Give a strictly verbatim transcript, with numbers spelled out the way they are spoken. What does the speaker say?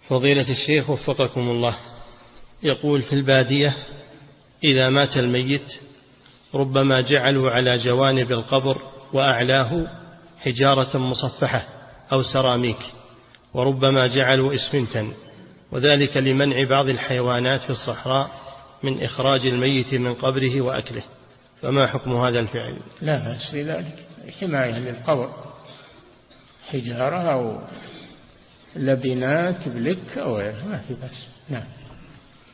فضيلة الشيخ وفقكم الله، يقول في البادية إذا مات الميت ربما جعلوا على جوانب القبر وأعلاه حجارة مصفحة أو سراميك، وربما جعلوا إسفنتا، وذلك لمنع بعض الحيوانات في الصحراء من إخراج الميت من قبره وأكله، فما حكم هذا الفعل؟ لا بأس في ذلك، حماية للقبر، حجارة أو لبنات بلك أو ما في بأس. نعم.